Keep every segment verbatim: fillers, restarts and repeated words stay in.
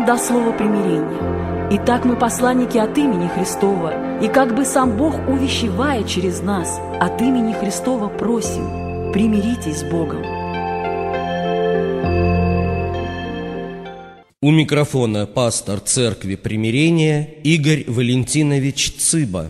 да слово примирения. Итак, мы посланники от имени Христова, и как бы сам Бог увещевает через нас, от имени Христова просим, примиритесь с Богом. У микрофона пастор Церкви Примирения Игорь Валентинович Цыба.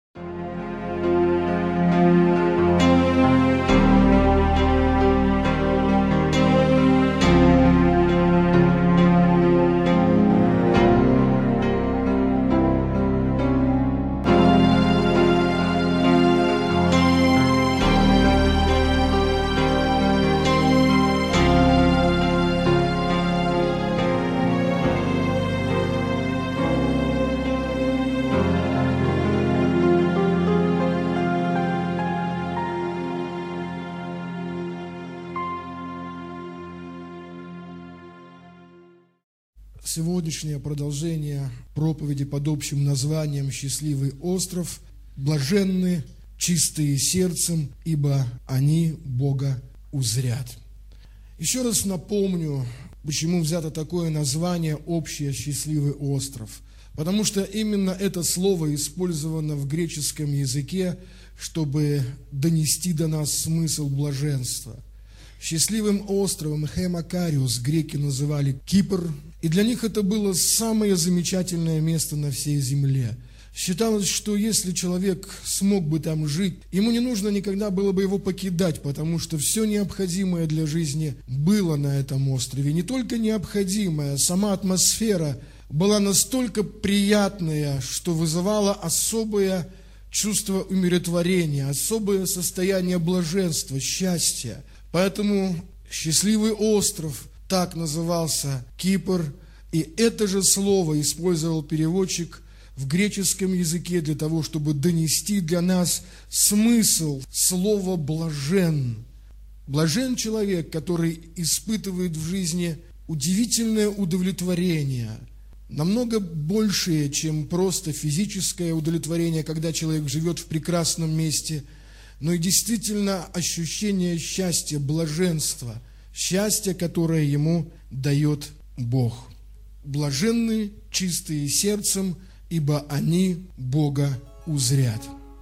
Сегодняшнее продолжение проповеди под общим названием «Счастливый остров». Блаженны чистые сердцем, ибо они Бога узрят. Еще раз напомню, почему взято такое название общее «Счастливый остров». Потому что именно это слово использовано в греческом языке, чтобы донести до нас смысл блаженства. Счастливым островом Хемакариус греки называли Кипр, и для них это было самое замечательное место на всей земле. Считалось, что если человек смог бы там жить, ему не нужно никогда было бы его покидать, потому что все необходимое для жизни было на этом острове. Не только необходимое, сама атмосфера была настолько приятная, что вызывала особое чувство умиротворения, особое состояние блаженства, счастья. Поэтому счастливый остров так назывался Кипр, и это же слово использовал переводчик в греческом языке для того, чтобы донести для нас смысл слова «блажен». Блажен человек, который испытывает в жизни удивительное удовлетворение, намного большее, чем просто физическое удовлетворение, когда человек живет в прекрасном месте, но и действительно ощущение счастья, блаженства, счастья, которое ему дает Бог. Блаженны чистые сердцем, ибо они Бога узрят.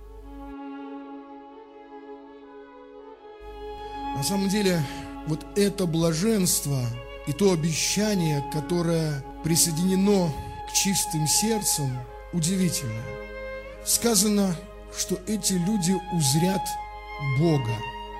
На самом деле, вот это блаженство и то обещание, которое присоединено к чистым сердцам, удивительно. Сказано, что эти люди узрят Бога.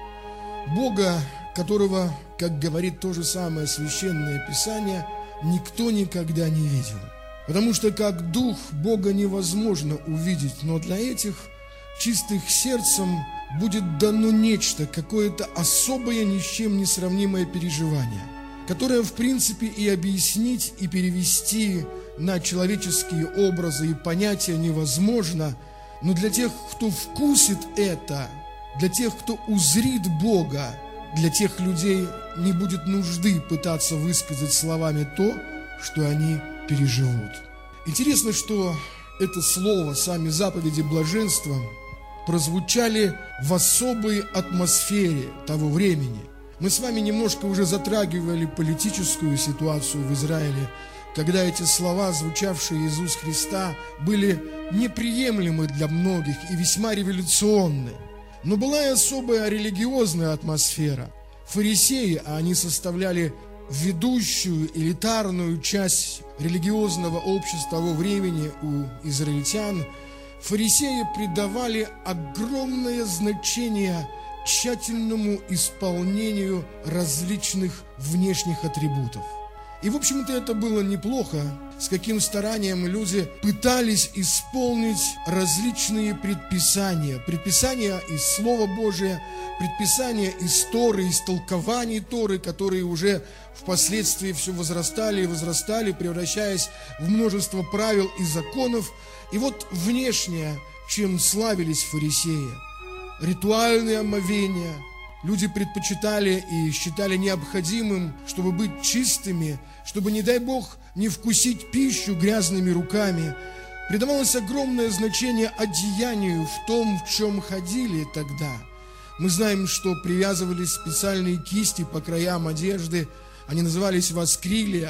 Бога, которого, как говорит то же самое Священное Писание, никто никогда не видел. Потому что как дух Бога невозможно увидеть, но для этих чистых сердцем будет дано нечто, какое-то особое, ни с чем не сравнимое переживание, которое, в принципе, и объяснить, и перевести на человеческие образы и понятия невозможно, но для тех, кто вкусит это, для тех, кто узрит Бога, для тех людей не будет нужды пытаться высказать словами то, что они переживут. Интересно, что это слово, сами заповеди блаженства, прозвучали в особой атмосфере того времени. Мы с вами немножко уже затрагивали политическую ситуацию в Израиле, когда эти слова, звучавшие из уст Христа, были неприемлемы для многих и весьма революционны. Но была и особая религиозная атмосфера. Фарисеи, а они составляли ведущую, элитарную часть религиозного общества того времени у израильтян, фарисеи придавали огромное значение тщательному исполнению различных внешних атрибутов. И, в общем-то, это было неплохо, с каким старанием люди пытались исполнить различные предписания. Предписания из Слова Божия, предписания из Торы, из толкований Торы, которые уже впоследствии все возрастали и возрастали, превращаясь в множество правил и законов. И вот внешнее, чем славились фарисеи, ритуальные омовения. Люди предпочитали и считали необходимым, чтобы быть чистыми, чтобы, не дай Бог, не вкусить пищу грязными руками. Придавалось огромное значение одеянию в том, в чем ходили тогда. Мы знаем, что привязывались специальные кисти по краям одежды, они назывались васкрилия,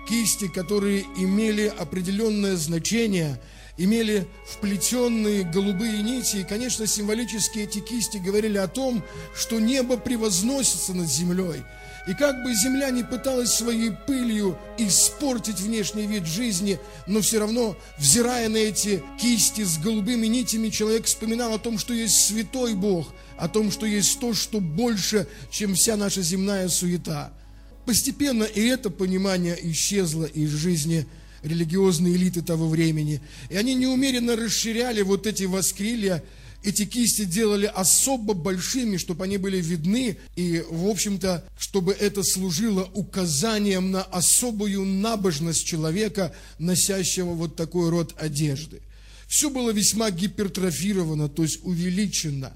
кисти, которые имели определенное значение, имели вплетенные голубые нити. И, конечно, символически эти кисти говорили о том, что небо превозносится над землей. И как бы земля не пыталась своей пылью испортить внешний вид жизни, но все равно, взирая на эти кисти с голубыми нитями, человек вспоминал о том, что есть святой Бог, о том, что есть то, что больше, чем вся наша земная суета. Постепенно и это понимание исчезло из жизни религиозной элиты того времени. И они неумеренно расширяли вот эти воскрилья, эти кисти делали особо большими, чтобы они были видны, и, в общем-то, чтобы это служило указанием на особую набожность человека, носящего вот такой род одежды. Все было весьма гипертрофировано, то есть увеличено.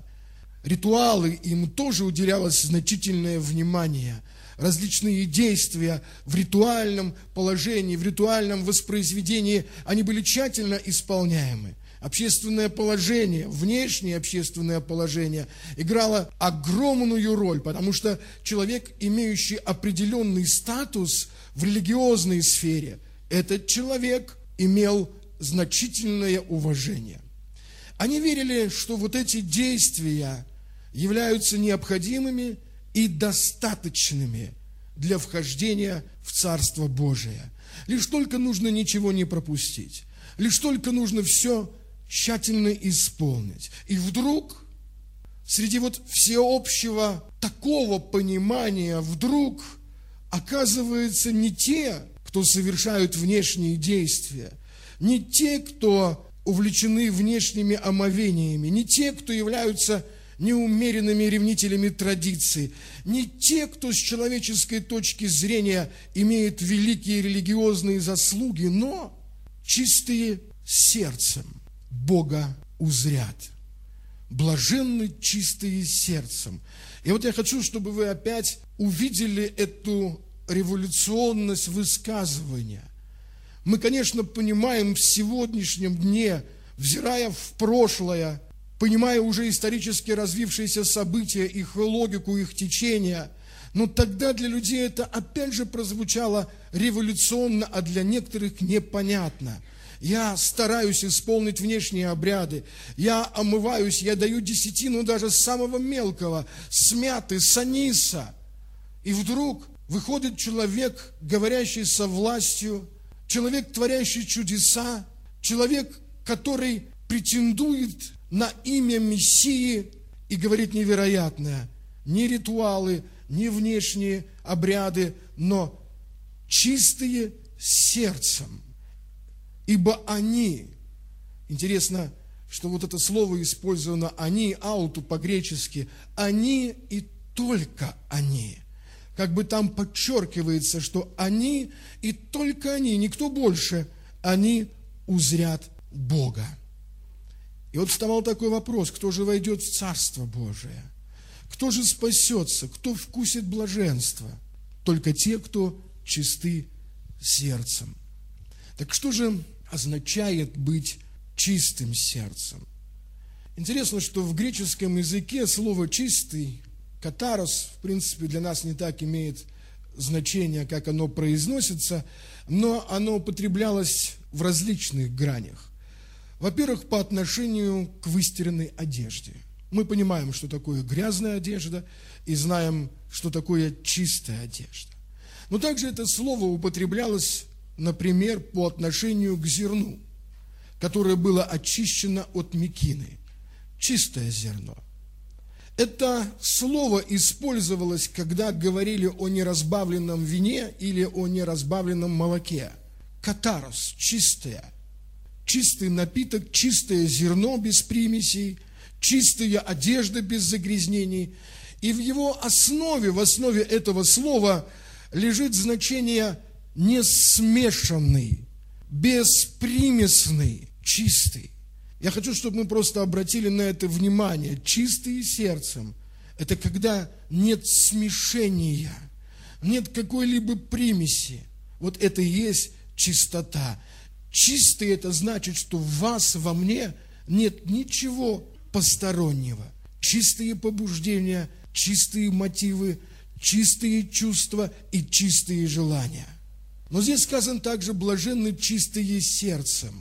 Ритуалы, им тоже уделялось значительное внимание. Различные действия в ритуальном положении, в ритуальном воспроизведении, они были тщательно исполняемы. Общественное положение, внешнее общественное положение играло огромную роль, потому что человек, имеющий определенный статус в религиозной сфере, этот человек имел значительное уважение. Они верили, что вот эти действия являются необходимыми и достаточными для вхождения в Царство Божие. Лишь только нужно ничего не пропустить, лишь только нужно все тщательно исполнить. И вдруг, среди вот всеобщего такого понимания, вдруг оказывается не те, кто совершают внешние действия, не те, кто увлечены внешними омовениями, не те, кто являются неумеренными ревнителями традиций, не те, кто с человеческой точки зрения имеет великие религиозные заслуги, но чистые сердцем Бога узрят. Блаженны чистые сердцем. И вот я хочу, чтобы вы опять увидели эту революционность высказывания. Мы, конечно, понимаем в сегодняшнем дне, взирая в прошлое, понимая уже исторически развившиеся события, их логику, их течение, но тогда для людей это опять же прозвучало революционно, а для некоторых непонятно. Я стараюсь исполнить внешние обряды, я омываюсь, я даю десятину даже самого мелкого, с мяты, с аниса. И вдруг выходит человек, говорящий со властью, человек, творящий чудеса, человек, который претендует на имя Мессии и говорит невероятное. Не ритуалы, не внешние обряды, но чистые сердцем. Ибо они, интересно, что вот это слово использовано «они», «ауту» по-гречески, «они» и только «они». Как бы там подчеркивается, что они и только они, никто больше, они узрят Бога. И вот вставал такой вопрос: кто же войдет в Царство Божие? Кто же спасется? Кто вкусит блаженства? Только те, кто чисты сердцем. Так что же означает быть чистым сердцем? Интересно, что в греческом языке слово «чистый», «катарос», в принципе, для нас не так имеет значение, как оно произносится, но оно употреблялось в различных гранях. Во-первых, по отношению к выстиранной одежде. Мы понимаем, что такое грязная одежда, и знаем, что такое чистая одежда. Но также это слово употреблялось, например, по отношению к зерну, которое было очищено от мекины. Чистое зерно. Это слово использовалось, когда говорили о неразбавленном вине или о неразбавленном молоке. Катарос, чистое. Чистый напиток, чистое зерно без примесей, чистая одежда без загрязнений. И в его основе, в основе этого слова лежит значение несмешанный, беспримесный, чистый. Я хочу, чтобы мы просто обратили на это внимание. Чистые сердцем – это когда нет смешения, нет какой-либо примеси. Вот это и есть чистота. Чистый – это значит, что в вас, во мне нет ничего постороннего. Чистые побуждения, чистые мотивы, чистые чувства и чистые желания. Но здесь сказано также «блаженны чистые сердцем».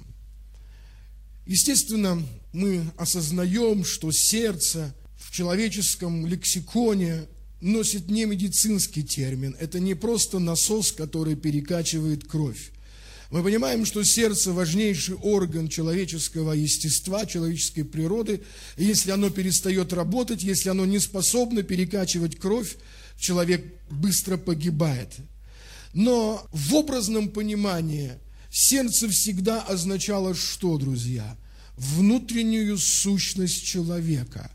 Естественно, мы осознаем, что сердце в человеческом лексиконе носит не медицинский термин. Это не просто насос, который перекачивает кровь. Мы понимаем, что сердце – важнейший орган человеческого естества, человеческой природы. И если оно перестает работать, если оно не способно перекачивать кровь, человек быстро погибает. Но в образном понимании сердце всегда означало что, друзья? Внутреннюю сущность человека.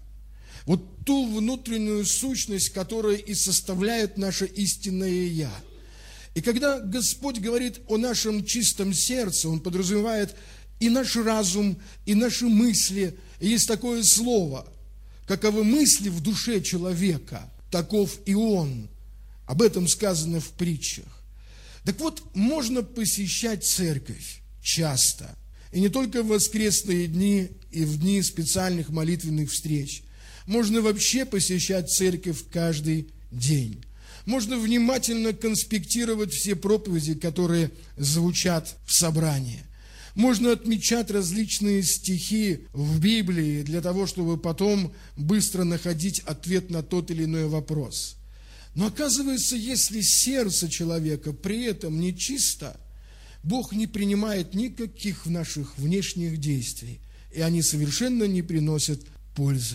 Вот ту внутреннюю сущность, которая и составляет наше истинное «Я». И когда Господь говорит о нашем чистом сердце, Он подразумевает и наш разум, и наши мысли. И есть такое слово: каковы мысли в душе человека, таков и он. Об этом сказано в притчах. Так вот, можно посещать церковь часто. И не только в воскресные дни и в дни специальных молитвенных встреч. Можно вообще посещать церковь каждый день. Можно внимательно конспектировать все проповеди, которые звучат в собрании. Можно отмечать различные стихи в Библии для того, чтобы потом быстро находить ответ на тот или иной вопрос. Но оказывается, если сердце человека при этом не чисто, Бог не принимает никаких наших внешних действий, и они совершенно не приносят пользы.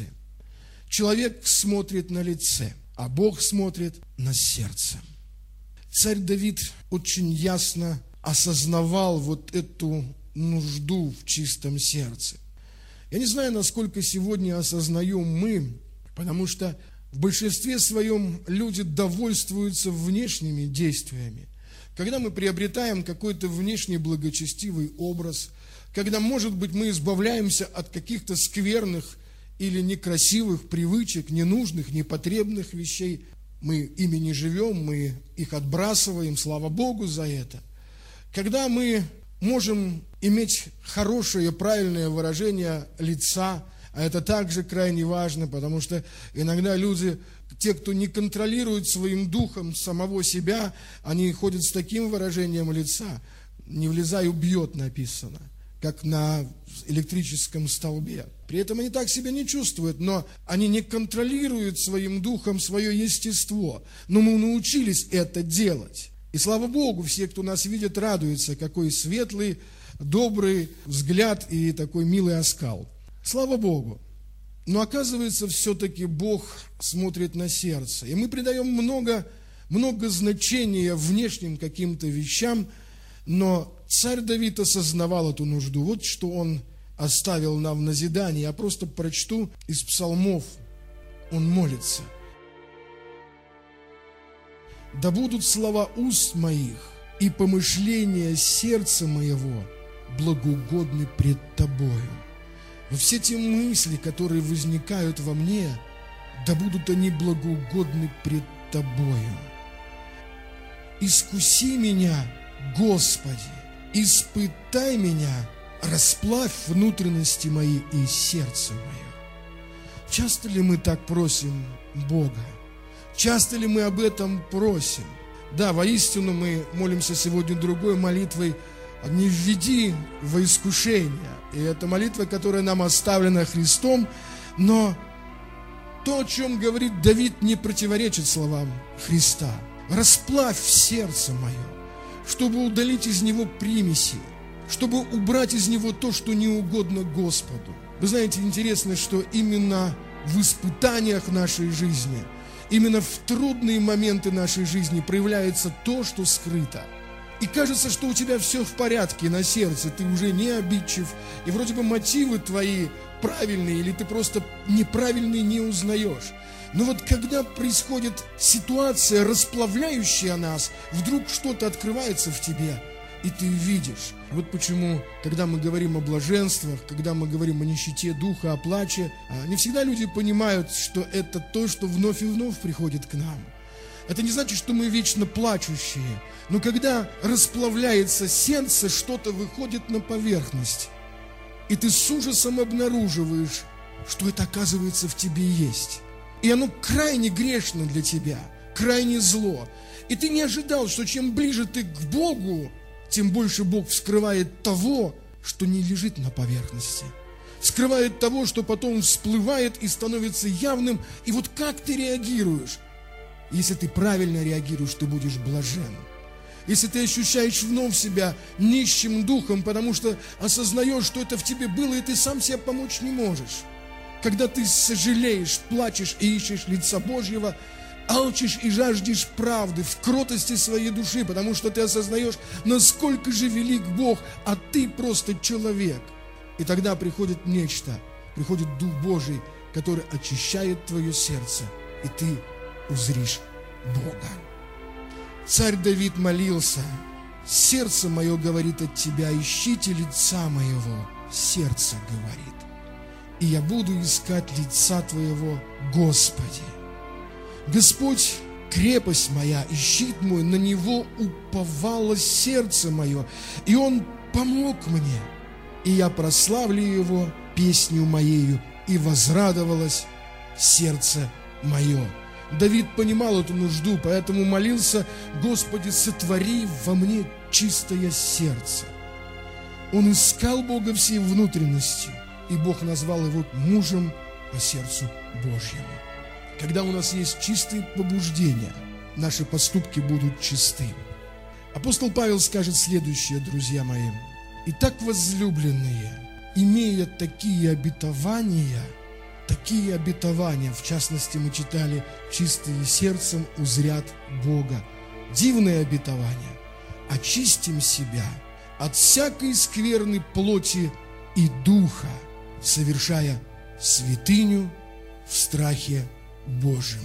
Человек смотрит на лице, а Бог смотрит на сердце. Царь Давид очень ясно осознавал вот эту нужду в чистом сердце. Я не знаю, насколько сегодня осознаем мы, потому что в большинстве своем люди довольствуются внешними действиями. Когда мы приобретаем какой-то внешний благочестивый образ, когда, может быть, мы избавляемся от каких-то скверных или некрасивых привычек, ненужных, непотребных вещей, мы ими не живем, мы их отбрасываем, слава Богу за это. Когда мы можем иметь хорошее, правильное выражение лица, а это также крайне важно, потому что иногда люди, те, кто не контролирует своим духом самого себя, они ходят с таким выражением лица: «Не влезай, убьет», написано, как на электрическом столбе. При этом они так себя не чувствуют, но они не контролируют своим духом свое естество. Но мы научились это делать. И слава Богу, все, кто нас видит, радуются, какой светлый, добрый взгляд и такой милый оскал. Слава Богу. Но оказывается, все-таки Бог смотрит на сердце. И мы придаем много, много значения внешним каким-то вещам, но царь Давид осознавал эту нужду. Вот что он оставил нам в назидание. Я просто прочту из псалмов. Он молится: «Да будут слова уст моих и помышления сердца моего благоугодны пред Тобою». Но все те мысли, которые возникают во мне, да будут они благоугодны пред Тобою. Искуси меня, Господи, испытай меня, расплавь внутренности мои и сердце мое. Часто ли мы так просим Бога? Часто ли мы об этом просим? Да, воистину мы молимся сегодня другой молитвой: «Не введи во искушение». И это молитва, которая нам оставлена Христом, но то, о чем говорит Давид, не противоречит словам Христа. «Расплавь сердце мое», чтобы удалить из него примеси, чтобы убрать из него то, что не угодно Господу. Вы знаете, интересно, что именно в испытаниях нашей жизни, именно в трудные моменты нашей жизни проявляется то, что скрыто. И кажется, что у тебя все в порядке на сердце, ты уже не обидчив, и вроде бы мотивы твои правильные, или ты просто неправильные не узнаешь. Но вот когда происходит ситуация, расплавляющая нас, вдруг что-то открывается в тебе, и ты видишь. Вот почему, когда мы говорим о блаженствах, когда мы говорим о нищете духа, о плаче, не всегда люди понимают, что это то, что вновь и вновь приходит к нам. Это не значит, что мы вечно плачущие, но когда расплавляется сердце, что-то выходит на поверхность, и ты с ужасом обнаруживаешь, что это, оказывается, в тебе есть. И оно крайне грешно для тебя, крайне зло. И ты не ожидал, что чем ближе ты к Богу, тем больше Бог вскрывает того, что не лежит на поверхности. Скрывает того, что потом всплывает и становится явным. И вот как ты реагируешь? Если ты правильно реагируешь, ты будешь блажен. Если ты ощущаешь вновь себя нищим духом, потому что осознаешь, что это в тебе было, и ты сам себе помочь не можешь. Когда ты сожалеешь, плачешь и ищешь лица Божьего, алчишь и жаждешь правды в кротости своей души, потому что ты осознаешь, насколько же велик Бог, а ты просто человек. И тогда приходит нечто, приходит Дух Божий, который очищает твое сердце, и ты узришь Бога. Царь Давид молился: «Сердце мое говорит от Тебя, ищите лица моего». Сердце говорит. «И я буду искать лица Твоего, Господи». Господь – крепость моя, и щит мой, на Него уповало сердце мое, и Он помог мне. И я прославлю Его песню моею, и возрадовалось сердце мое. Давид понимал эту нужду, поэтому молился: «Господи, сотвори во мне чистое сердце». Он искал Бога всей внутренностью, и Бог назвал его мужем по сердцу Божьему. Когда у нас есть чистые побуждения, наши поступки будут чисты. Апостол Павел скажет следующее, друзья мои: «Итак, возлюбленные, имея такие обетования, такие обетования, в частности, мы читали, чистые сердцем узрят Бога». Дивное обетование. Очистим себя от всякой скверной плоти и духа, совершая святыню в страхе Божьим.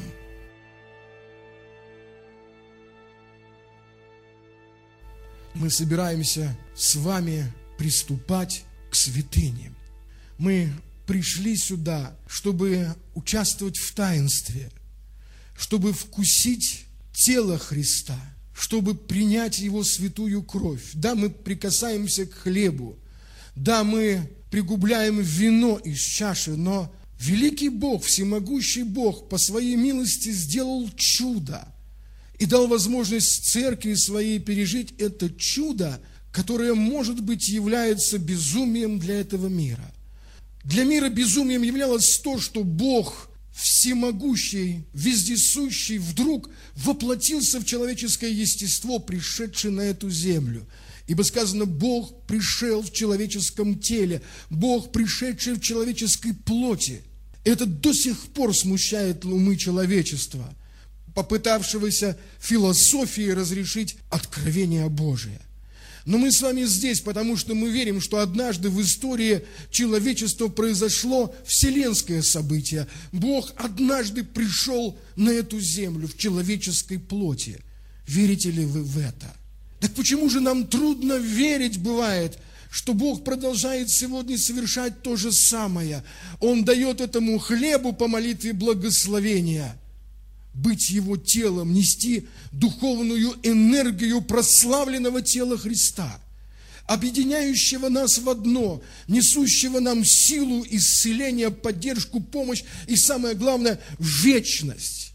Мы собираемся с вами приступать к святыне. Мы пришли сюда, чтобы участвовать в таинстве, чтобы вкусить тело Христа, чтобы принять Его святую кровь. Да, мы прикасаемся к хлебу, да, мы пригубляем вино из чаши, но великий Бог, всемогущий Бог по своей милости сделал чудо и дал возможность церкви своей пережить это чудо, которое, может быть, является безумием для этого мира. Для мира безумием являлось то, что Бог, всемогущий, вездесущий, вдруг воплотился в человеческое естество, пришедший на эту землю. Ибо сказано: Бог пришел в человеческом теле, Бог, пришедший в человеческой плоти. Это до сих пор смущает умы человечества, попытавшегося философией разрешить откровение Божие. Но мы с вами здесь, потому что мы верим, что однажды в истории человечества произошло вселенское событие. Бог однажды пришел на эту землю в человеческой плоти. Верите ли вы в это? Так почему же нам трудно верить бывает, что Бог продолжает сегодня совершать то же самое? Он дает этому хлебу по молитве благословения быть Его телом, нести духовную энергию прославленного тела Христа, объединяющего нас в одно, несущего нам силу, исцеление, поддержку, помощь и, самое главное, вечность.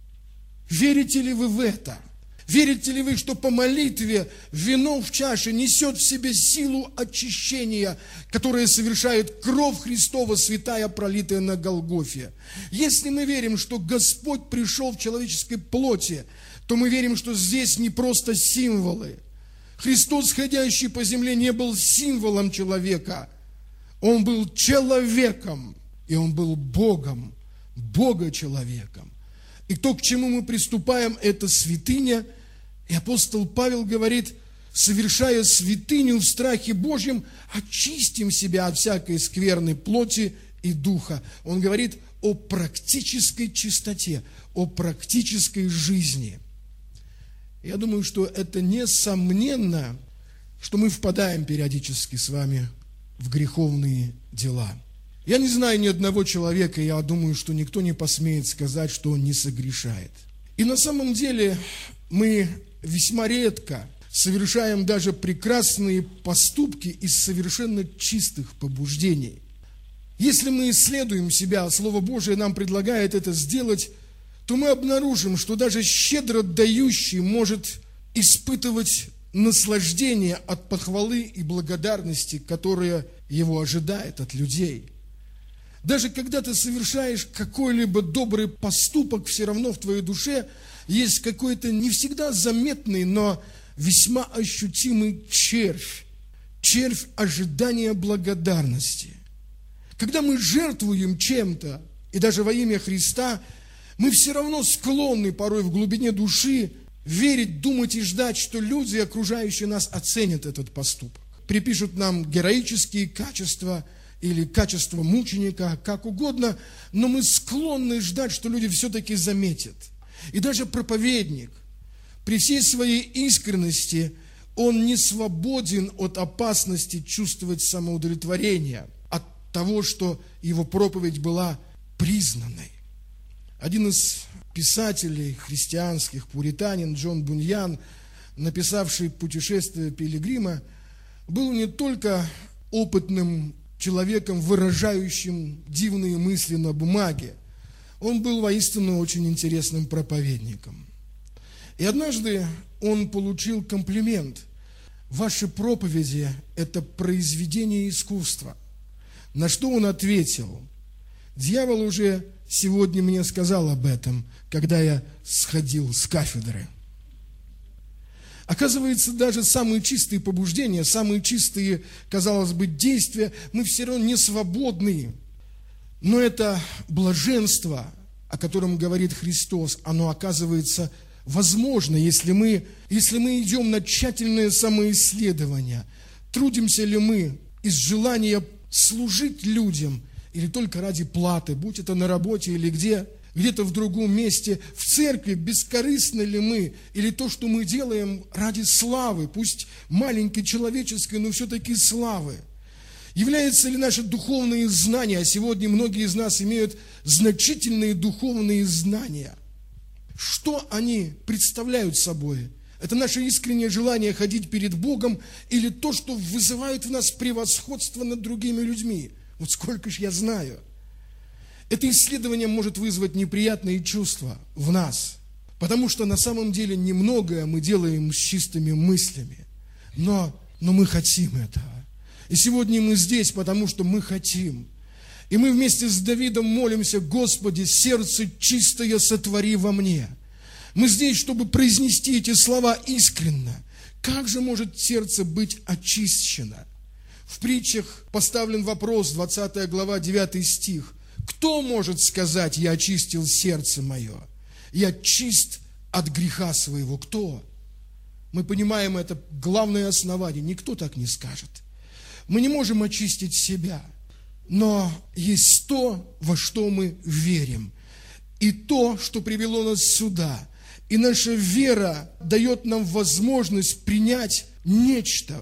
Верите ли вы в это? Верите ли вы, что по молитве вино в чаше несет в себе силу очищения, которое совершает кровь Христова, святая, пролитая на Голгофе? Если мы верим, что Господь пришел в человеческой плоти, то мы верим, что здесь не просто символы. Христос, ходящий по земле, не был символом человека. Он был человеком, и Он был Богом, Бога-человеком. И то, к чему мы приступаем, это святыня. И апостол Павел говорит: совершая святыню в страхе Божьем, очистим себя от всякой скверной плоти и духа. Он говорит о практической чистоте, о практической жизни. Я думаю, что это несомненно, что мы впадаем периодически с вами в греховные дела. Я не знаю ни одного человека, я думаю, что никто не посмеет сказать, что он не согрешает. И на самом деле мы весьма редко совершаем даже прекрасные поступки из совершенно чистых побуждений. Если мы исследуем себя, Слово Божие нам предлагает это сделать, то мы обнаружим, что даже щедро дающий может испытывать наслаждение от похвалы и благодарности, которая его ожидает от людей. Даже когда ты совершаешь какой-либо добрый поступок, все равно в твоей душе есть какой-то не всегда заметный, но весьма ощутимый червь. Червь ожидания благодарности. Когда мы жертвуем чем-то, и даже во имя Христа, мы все равно склонны порой в глубине души верить, думать и ждать, что люди, окружающие нас, оценят этот поступок. Припишут нам героические качества или качество мученика, как угодно, но мы склонны ждать, что люди все-таки заметят. И даже проповедник, при всей своей искренности, он не свободен от опасности чувствовать самоудовлетворение, от того, что его проповедь была признанной. Один из писателей христианских, пуританин Джон Буньян, написавший «Путешествие пилигрима», был не только опытным человеком, выражающим дивные мысли на бумаге, он был воистину очень интересным проповедником. И однажды он получил комплимент: «Ваши проповеди – это произведение искусства». На что он ответил: «Дьявол уже сегодня мне сказал об этом, когда я сходил с кафедры». Оказывается, даже самые чистые побуждения, самые чистые, казалось бы, действия, мы все равно не свободны. Но это блаженство, о котором говорит Христос, оно оказывается возможно, если мы, если мы идем на тщательное самоисследование. Трудимся ли мы из желания служить людям или только ради платы, будь это на работе или где, где-то в другом месте, в церкви, бескорыстны ли мы, или то, что мы делаем ради славы, пусть маленькой человеческой, но все-таки славы. Являются ли наши духовные знания, а сегодня многие из нас имеют значительные духовные знания, что они представляют собой? Это наше искреннее желание ходить перед Богом или то, что вызывает в нас превосходство над другими людьми? Вот сколько ж я знаю. Это исследование может вызвать неприятные чувства в нас, потому что на самом деле немногое мы делаем с чистыми мыслями, но, но мы хотим этого. И сегодня мы здесь, потому что мы хотим. И мы вместе с Давидом молимся: «Господи, сердце чистое сотвори во мне». Мы здесь, чтобы произнести эти слова искренно. Как же может сердце быть очищено? В притчах поставлен вопрос, двадцатая глава, девятый стих. Кто может сказать: «Я очистил сердце мое, я чист от греха своего»? Кто? Мы понимаем, это главное основание. Никто так не скажет. Мы не можем очистить себя, но есть то, во что мы верим, и то, что привело нас сюда. И наша вера дает нам возможность принять нечто.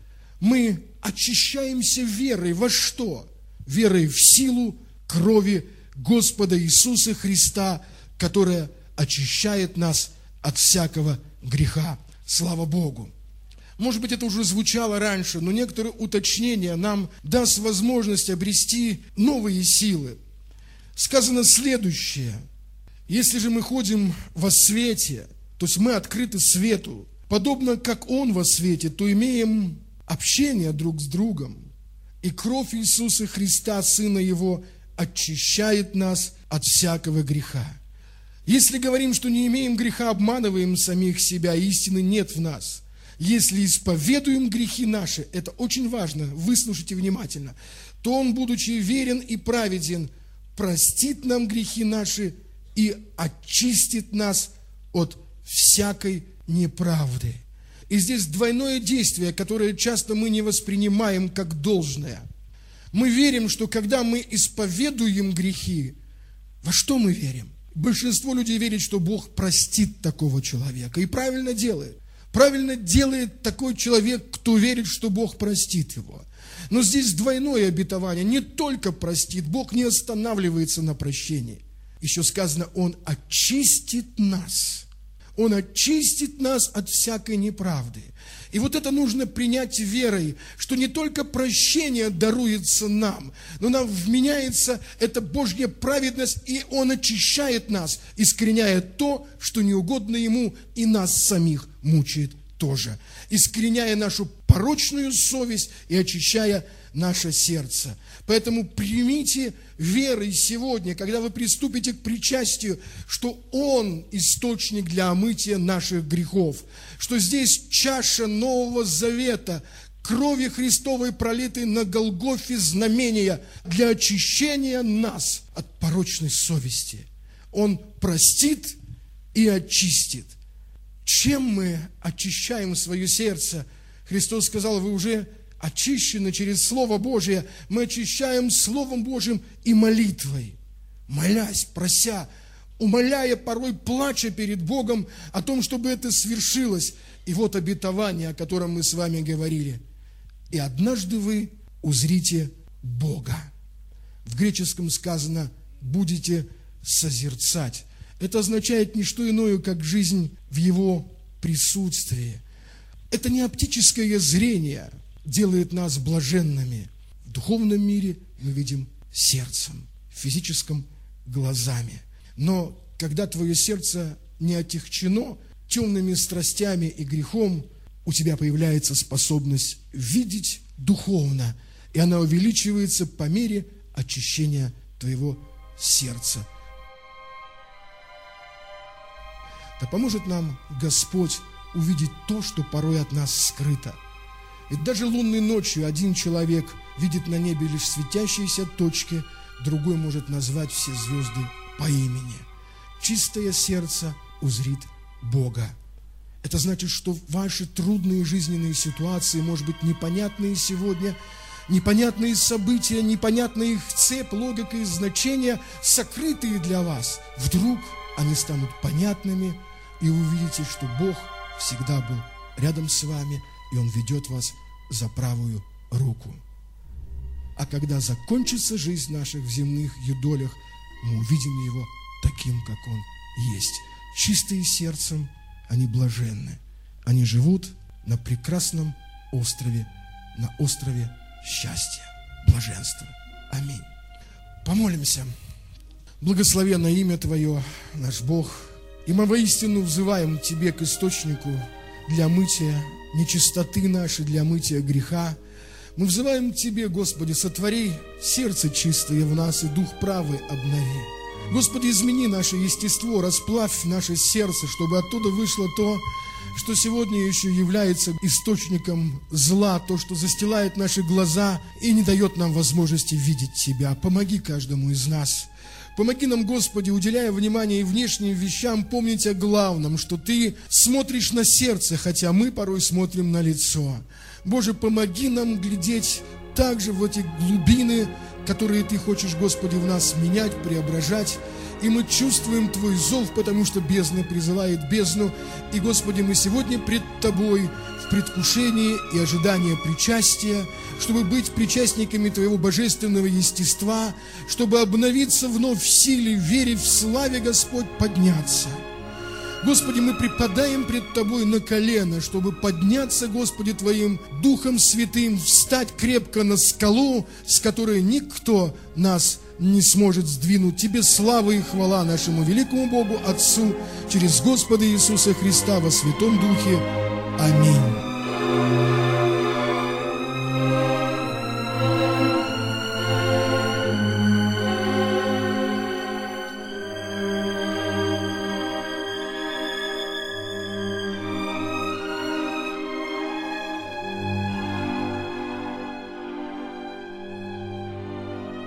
Мы очищаемся верой во что? Верой в силу крови Господа Иисуса Христа, которая очищает нас от всякого греха. Слава Богу! Может быть, это уже звучало раньше, но некоторые уточнения нам даст возможность обрести новые силы. Сказано следующее: если же мы ходим во свете, то есть мы открыты свету, подобно как Он во свете, то имеем общение друг с другом. И кровь Иисуса Христа, Сына Его, очищает нас от всякого греха. Если говорим, что не имеем греха, обманываем самих себя, истины нет в нас. Если исповедуем грехи наши, это очень важно, выслушайте внимательно, то Он, будучи верен и праведен, простит нам грехи наши и очистит нас от всякой неправды. И здесь двойное действие, которое часто мы не воспринимаем как должное. Мы верим, что когда мы исповедуем грехи, во что мы верим? Большинство людей верит, что Бог простит такого человека, и правильно делает. Правильно делает такой человек, кто верит, что Бог простит его. Но здесь двойное обетование. Не только простит, Бог не останавливается на прощении. Еще сказано, Он очистит нас. Он очистит нас от всякой неправды. И вот это нужно принять верой, что не только прощение даруется нам, но нам вменяется эта Божья праведность, и Он очищает нас, искореняя то, что не угодно Ему, и нас самих мучает тоже, искореняя нашу порочную совесть и очищая наше сердце. Поэтому примите верой сегодня, когда вы приступите к причастию, что Он источник для омытия наших грехов, что здесь чаша Нового Завета, крови Христовой, пролитой на Голгофе, знамения для очищения нас от порочной совести. Он простит и очистит. Чем мы очищаем свое сердце? Христос сказал: вы уже очищены через Слово Божие. Мы очищаем Словом Божьим и молитвой, молясь, прося, умоляя, порой плача перед Богом о том, чтобы это свершилось. И вот обетование, о котором мы с вами говорили. И однажды вы узрите Бога. В греческом сказано: будете созерцать. Это означает не что иное, как жизнь в Его присутствии. Это не оптическое зрение делает нас блаженными. В духовном мире мы видим сердцем, в физическом – глазами. Но когда твое сердце не отягчено темными страстями и грехом, у тебя появляется способность видеть духовно, и она увеличивается по мере очищения твоего сердца. Да поможет нам Господь увидеть то, что порой от нас скрыто. Ведь даже лунной ночью один человек видит на небе лишь светящиеся точки, другой может назвать все звезды по имени. Чистое сердце узрит Бога. Это значит, что ваши трудные жизненные ситуации, может быть, непонятные сегодня, непонятные события, непонятная их цепь, логика и значения, сокрытые для вас, вдруг они станут понятными, и вы увидите, что Бог всегда был рядом с вами, и Он ведет вас за правую руку. А когда закончится жизнь наших в земных юдолях, мы увидим Его таким, как Он есть. Чистые сердцем, они блаженны. Они живут на прекрасном острове, на острове счастья, блаженства. Аминь. Помолимся. Благословенно имя Твое, наш Бог, и мы воистину взываем Тебе к источнику для мытия нечистоты нашей, для мытия греха. Мы взываем Тебе, Господи, сотвори сердце чистое в нас и дух правый обнови. Господи, измени наше естество, расплавь наше сердце, чтобы оттуда вышло то, что сегодня еще является источником зла, то, что застилает наши глаза и не дает нам возможности видеть Тебя. Помоги каждому из нас. Помоги нам, Господи, уделяя внимание и внешним вещам, помнить о главном, что Ты смотришь на сердце, хотя мы порой смотрим на лицо. Боже, помоги нам глядеть также в эти глубины, которые Ты хочешь, Господи, в нас менять, преображать. И мы чувствуем Твой зов, потому что бездна призывает бездну. И, Господи, мы сегодня пред Тобой в предвкушении и ожидании причастия, чтобы быть причастниками Твоего божественного естества, чтобы обновиться вновь в силе, в вере, в славе, Господь, подняться. Господи, мы припадаем пред Тобой на колено, чтобы подняться, Господи, Твоим Духом Святым, встать крепко на скалу, с которой никто нас не сможет сдвинуть. Тебе слава и хвала нашему великому Богу, Отцу, через Господа Иисуса Христа во Святом Духе. Аминь.